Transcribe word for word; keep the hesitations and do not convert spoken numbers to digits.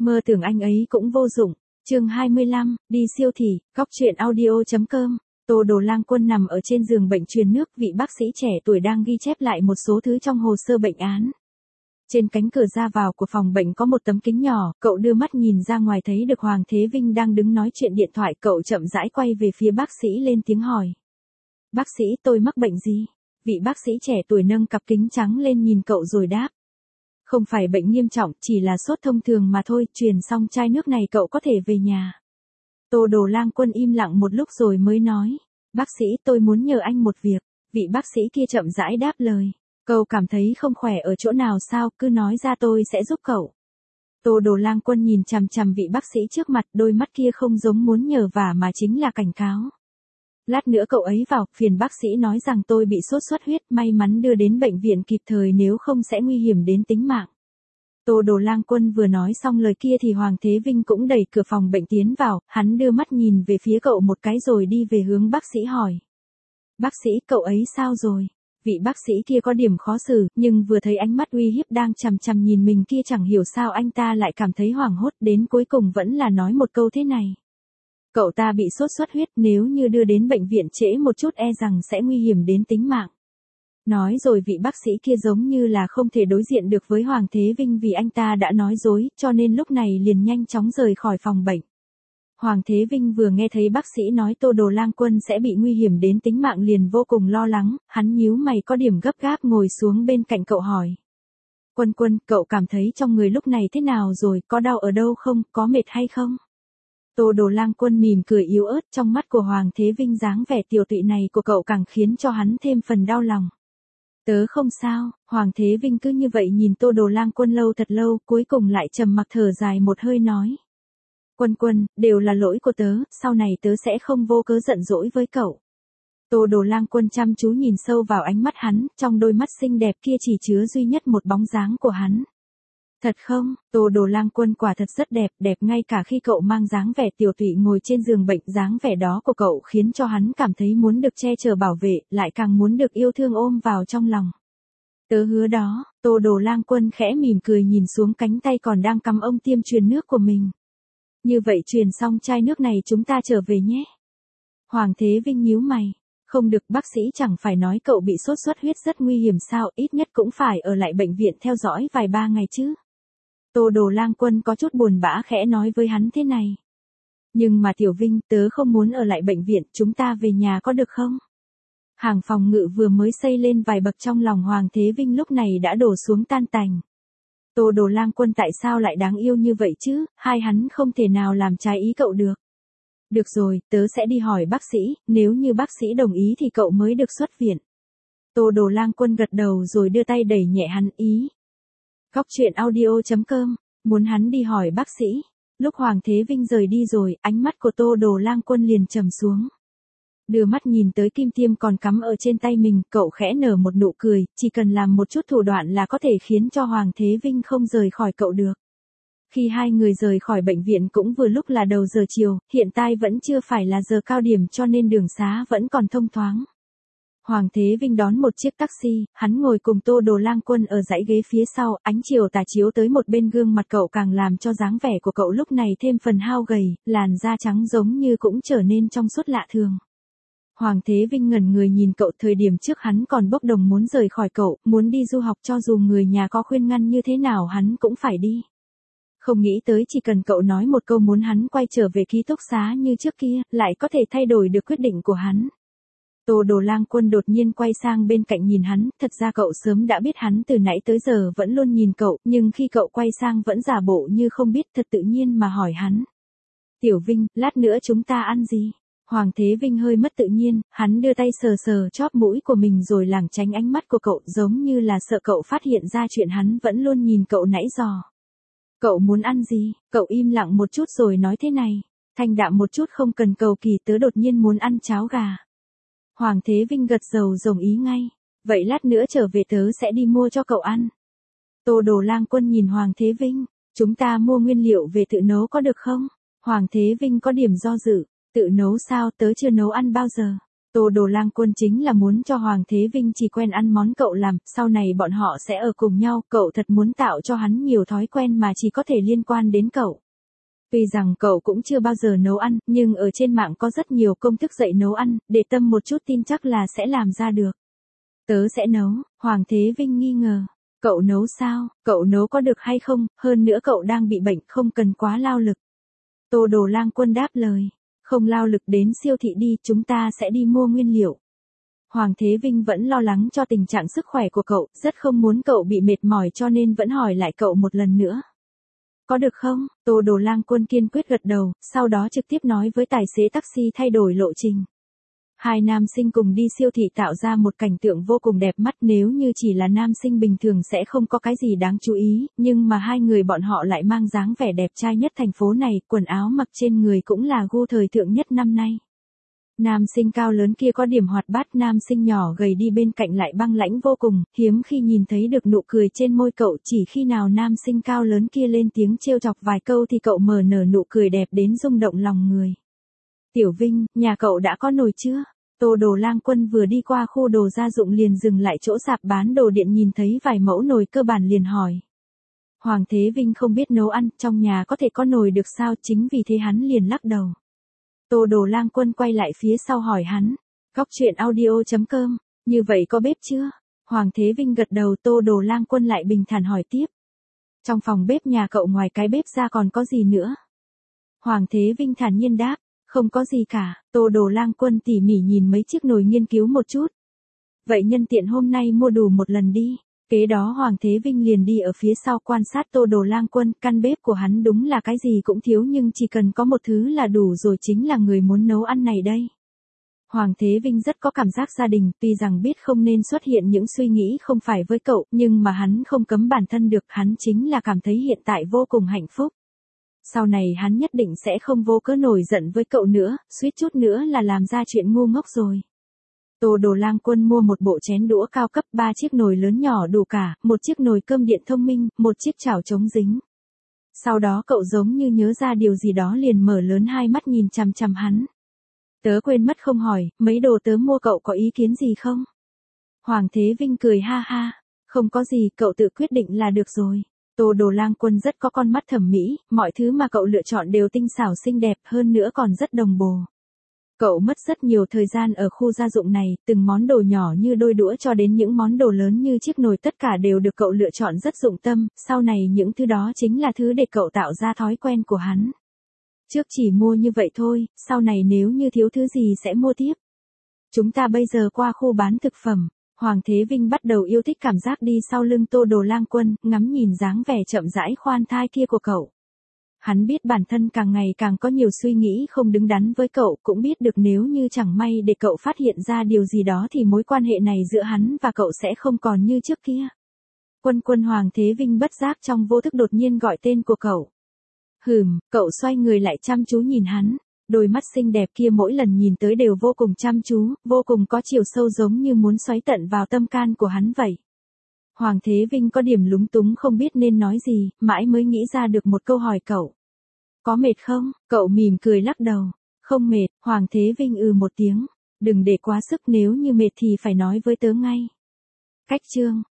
Mơ tưởng anh ấy cũng vô dụng. Chương hai mươi lăm, đi siêu thị, góc truyện audio.com. Tô Đồ Lang Quân nằm ở trên giường bệnh truyền nước, vị bác sĩ trẻ tuổi đang ghi chép lại một số thứ trong hồ sơ bệnh án. Trên cánh cửa ra vào của phòng bệnh có một tấm kính nhỏ, cậu đưa mắt nhìn ra ngoài thấy được Hoàng Thế Vinh đang đứng nói chuyện điện thoại, cậu chậm rãi quay về phía bác sĩ lên tiếng hỏi. Bác sĩ, tôi mắc bệnh gì? Vị bác sĩ trẻ tuổi nâng cặp kính trắng lên nhìn cậu rồi đáp. Không phải bệnh nghiêm trọng, chỉ là sốt thông thường mà thôi, truyền xong chai nước này cậu có thể về nhà. Tô Đồ Lang Quân im lặng một lúc rồi mới nói. Bác sĩ, tôi muốn nhờ anh một việc. Vị bác sĩ kia chậm rãi đáp lời. Cậu cảm thấy không khỏe ở chỗ nào sao, cứ nói ra tôi sẽ giúp cậu. Tô Đồ Lang Quân nhìn chằm chằm vị bác sĩ trước mặt, đôi mắt kia không giống muốn nhờ vả mà chính là cảnh cáo. Lát nữa cậu ấy vào, phiền bác sĩ nói rằng tôi bị sốt xuất huyết, may mắn đưa đến bệnh viện kịp thời, nếu không sẽ nguy hiểm đến tính mạng. Tô Đồ Lang Quân vừa nói xong lời kia thì Hoàng Thế Vinh cũng đẩy cửa phòng bệnh tiến vào, hắn đưa mắt nhìn về phía cậu một cái rồi đi về hướng bác sĩ hỏi. Bác sĩ, cậu ấy sao rồi? Vị bác sĩ kia có điểm khó xử, nhưng vừa thấy ánh mắt uy hiếp đang chằm chằm nhìn mình kia chẳng hiểu sao anh ta lại cảm thấy hoảng hốt, đến cuối cùng vẫn là nói một câu thế này. Cậu ta bị sốt xuất huyết, nếu như đưa đến bệnh viện trễ một chút e rằng sẽ nguy hiểm đến tính mạng. Nói rồi vị bác sĩ kia giống như là không thể đối diện được với Hoàng Thế Vinh vì anh ta đã nói dối, cho nên lúc này liền nhanh chóng rời khỏi phòng bệnh. Hoàng Thế Vinh vừa nghe thấy bác sĩ nói Tô Đồ Lang Quân sẽ bị nguy hiểm đến tính mạng liền vô cùng lo lắng, hắn nhíu mày có điểm gấp gáp ngồi xuống bên cạnh cậu hỏi. Quân Quân, cậu cảm thấy trong người lúc này thế nào rồi, có đau ở đâu không, có mệt hay không? Tô Đồ Lang Quân mỉm cười yếu ớt, trong mắt của Hoàng Thế Vinh dáng vẻ tiều tụy này của cậu càng khiến cho hắn thêm phần đau lòng. Tớ không sao, Hoàng Thế Vinh cứ như vậy nhìn Tô Đồ Lang Quân lâu thật lâu, cuối cùng lại trầm mặc thở dài một hơi nói. Quân Quân, đều là lỗi của tớ, sau này tớ sẽ không vô cớ giận dỗi với cậu. Tô Đồ Lang Quân chăm chú nhìn sâu vào ánh mắt hắn, trong đôi mắt xinh đẹp kia chỉ chứa duy nhất một bóng dáng của hắn. Thật không, Tô Đồ Lang Quân quả thật rất đẹp, đẹp ngay cả khi cậu mang dáng vẻ tiều tụy ngồi trên giường bệnh, dáng vẻ đó của cậu khiến cho hắn cảm thấy muốn được che chở bảo vệ, lại càng muốn được yêu thương ôm vào trong lòng. Tớ hứa đó, Tô Đồ Lang Quân khẽ mỉm cười nhìn xuống cánh tay còn đang cắm ông tiêm truyền nước của mình. Như vậy truyền xong chai nước này chúng ta trở về nhé. Hoàng Thế Vinh nhíu mày. Không được, bác sĩ chẳng phải nói cậu bị sốt xuất huyết rất nguy hiểm sao, ít nhất cũng phải ở lại bệnh viện theo dõi vài ba ngày chứ. Tô Đồ Lang Quân có chút buồn bã khẽ nói với hắn thế này. Nhưng mà Tiểu Vinh, tớ không muốn ở lại bệnh viện, chúng ta về nhà có được không? Hàng phòng ngự vừa mới xây lên vài bậc trong lòng Hoàng Thế Vinh lúc này đã đổ xuống tan tành. Tô Đồ Lang Quân tại sao lại đáng yêu như vậy chứ, hai hắn không thể nào làm trái ý cậu được. Được rồi, tớ sẽ đi hỏi bác sĩ, nếu như bác sĩ đồng ý thì cậu mới được xuất viện. Tô Đồ Lang Quân gật đầu rồi đưa tay đẩy nhẹ hắn ý. Góc truyện audio.com, muốn hắn đi hỏi bác sĩ. Lúc Hoàng Thế Vinh rời đi rồi, ánh mắt của Tô Đồ Lang Quân liền trầm xuống. Đưa mắt nhìn tới kim tiêm còn cắm ở trên tay mình, cậu khẽ nở một nụ cười, chỉ cần làm một chút thủ đoạn là có thể khiến cho Hoàng Thế Vinh không rời khỏi cậu được. Khi hai người rời khỏi bệnh viện cũng vừa lúc là đầu giờ chiều, hiện tại vẫn chưa phải là giờ cao điểm cho nên đường xá vẫn còn thông thoáng. Hoàng Thế Vinh đón một chiếc taxi, hắn ngồi cùng Tô Đồ Lang Quân ở dãy ghế phía sau, ánh chiều tà chiếu tới một bên gương mặt cậu càng làm cho dáng vẻ của cậu lúc này thêm phần hao gầy, làn da trắng giống như cũng trở nên trong suốt lạ thường. Hoàng Thế Vinh ngẩn người nhìn cậu, thời điểm trước hắn còn bốc đồng muốn rời khỏi cậu, muốn đi du học cho dù người nhà có khuyên ngăn như thế nào hắn cũng phải đi. Không nghĩ tới chỉ cần cậu nói một câu muốn hắn quay trở về ký túc xá như trước kia, lại có thể thay đổi được quyết định của hắn. Tô Đồ Lang Quân đột nhiên quay sang bên cạnh nhìn hắn, thật ra cậu sớm đã biết hắn từ nãy tới giờ vẫn luôn nhìn cậu, nhưng khi cậu quay sang vẫn giả bộ như không biết, thật tự nhiên mà hỏi hắn. Tiểu Vinh, lát nữa chúng ta ăn gì? Hoàng Thế Vinh hơi mất tự nhiên, hắn đưa tay sờ sờ chóp mũi của mình rồi lảng tránh ánh mắt của cậu, giống như là sợ cậu phát hiện ra chuyện hắn vẫn luôn nhìn cậu nãy giờ. Cậu muốn ăn gì? Cậu im lặng một chút rồi nói thế này. Thanh đạm một chút không cần cầu kỳ, tớ đột nhiên muốn ăn cháo gà. Hoàng Thế Vinh gật đầu đồng ý ngay. Vậy lát nữa trở về tớ sẽ đi mua cho cậu ăn. Tô Đồ Lang Quân nhìn Hoàng Thế Vinh. Chúng ta mua nguyên liệu về tự nấu có được không? Hoàng Thế Vinh có điểm do dự. Tự nấu sao, tớ chưa nấu ăn bao giờ. Tô Đồ Lang Quân chính là muốn cho Hoàng Thế Vinh chỉ quen ăn món cậu làm, sau này bọn họ sẽ ở cùng nhau, cậu thật muốn tạo cho hắn nhiều thói quen mà chỉ có thể liên quan đến cậu. Tuy rằng cậu cũng chưa bao giờ nấu ăn, nhưng ở trên mạng có rất nhiều công thức dạy nấu ăn, để tâm một chút tin chắc là sẽ làm ra được. Tớ sẽ nấu, Hoàng Thế Vinh nghi ngờ. Cậu nấu sao, cậu nấu có được hay không, hơn nữa cậu đang bị bệnh, không cần quá lao lực. Tô Đồ Lang Quân đáp lời. Không lao lực đến siêu thị đi, chúng ta sẽ đi mua nguyên liệu. Hoàng Thế Vinh vẫn lo lắng cho tình trạng sức khỏe của cậu, rất không muốn cậu bị mệt mỏi cho nên vẫn hỏi lại cậu một lần nữa. Có được không? Tô Đồ Lang Quân kiên quyết gật đầu, sau đó trực tiếp nói với tài xế taxi thay đổi lộ trình. Hai nam sinh cùng đi siêu thị tạo ra một cảnh tượng vô cùng đẹp mắt, nếu như chỉ là nam sinh bình thường sẽ không có cái gì đáng chú ý, nhưng mà hai người bọn họ lại mang dáng vẻ đẹp trai nhất thành phố này, quần áo mặc trên người cũng là gu thời thượng nhất năm nay. Nam sinh cao lớn kia có điểm hoạt bát, nam sinh nhỏ gầy đi bên cạnh lại băng lãnh vô cùng, hiếm khi nhìn thấy được nụ cười trên môi cậu, chỉ khi nào nam sinh cao lớn kia lên tiếng trêu chọc vài câu thì cậu mở nở nụ cười đẹp đến rung động lòng người. Tiểu Vinh, nhà cậu đã có nồi chưa? Tô Đồ Lang Quân vừa đi qua khu đồ gia dụng liền dừng lại chỗ sạp bán đồ điện, nhìn thấy vài mẫu nồi cơ bản liền hỏi. Hoàng Thế Vinh không biết nấu ăn, trong nhà có thể có nồi được sao, chính vì thế hắn liền lắc đầu. Tô Đồ Lang Quân quay lại phía sau hỏi hắn. Góc truyện audio chấm com, như vậy có bếp chưa? Hoàng Thế Vinh gật đầu. Tô Đồ Lang Quân lại bình thản hỏi tiếp. Trong phòng bếp nhà cậu ngoài cái bếp ra còn có gì nữa? Hoàng Thế Vinh thản nhiên đáp. Không có gì cả. Tô Đồ Lang Quân tỉ mỉ nhìn mấy chiếc nồi nghiên cứu một chút. Vậy nhân tiện hôm nay mua đủ một lần đi. Kế đó Hoàng Thế Vinh liền đi ở phía sau quan sát Tô Đồ Lang Quân, căn bếp của hắn đúng là cái gì cũng thiếu nhưng chỉ cần có một thứ là đủ rồi, chính là người muốn nấu ăn này đây. Hoàng Thế Vinh rất có cảm giác gia đình, tuy rằng biết không nên xuất hiện những suy nghĩ không phải với cậu, nhưng mà hắn không cấm bản thân được, hắn chính là cảm thấy hiện tại vô cùng hạnh phúc. Sau này hắn nhất định sẽ không vô cớ nổi giận với cậu nữa, suýt chút nữa là làm ra chuyện ngu ngốc rồi. Tô Đồ Lang Quân mua một bộ chén đũa cao cấp, ba chiếc nồi lớn nhỏ đủ cả, một chiếc nồi cơm điện thông minh, một chiếc chảo chống dính. Sau đó cậu giống như nhớ ra điều gì đó liền mở lớn hai mắt nhìn chằm chằm hắn. Tớ quên mất không hỏi, mấy đồ tớ mua cậu có ý kiến gì không? Hoàng Thế Vinh cười ha ha, không có gì, cậu tự quyết định là được rồi. Tô Đồ Lang Quân rất có con mắt thẩm mỹ, mọi thứ mà cậu lựa chọn đều tinh xảo xinh đẹp, hơn nữa còn rất đồng bồ. Cậu mất rất nhiều thời gian ở khu gia dụng này, từng món đồ nhỏ như đôi đũa cho đến những món đồ lớn như chiếc nồi tất cả đều được cậu lựa chọn rất dụng tâm, sau này những thứ đó chính là thứ để cậu tạo ra thói quen của hắn. Trước chỉ mua như vậy thôi, sau này nếu như thiếu thứ gì sẽ mua tiếp. Chúng ta bây giờ qua khu bán thực phẩm. Hoàng Thế Vinh bắt đầu yêu thích cảm giác đi sau lưng Tô Đồ Lang Quân, ngắm nhìn dáng vẻ chậm rãi khoan thai kia của cậu. Hắn biết bản thân càng ngày càng có nhiều suy nghĩ không đứng đắn với cậu, cũng biết được nếu như chẳng may để cậu phát hiện ra điều gì đó thì mối quan hệ này giữa hắn và cậu sẽ không còn như trước kia. Quân Quân. Hoàng Thế Vinh bất giác trong vô thức đột nhiên gọi tên của cậu. Hừm, cậu xoay người lại chăm chú nhìn hắn. Đôi mắt xinh đẹp kia mỗi lần nhìn tới đều vô cùng chăm chú, vô cùng có chiều sâu giống như muốn xoáy tận vào tâm can của hắn vậy. Hoàng Thế Vinh có điểm lúng túng không biết nên nói gì, mãi mới nghĩ ra được một câu hỏi cậu. Có mệt không? Cậu mỉm cười lắc đầu. Không mệt. Hoàng Thế Vinh ừ một tiếng. Đừng để quá sức, nếu như mệt thì phải nói với tớ ngay. Cách chương.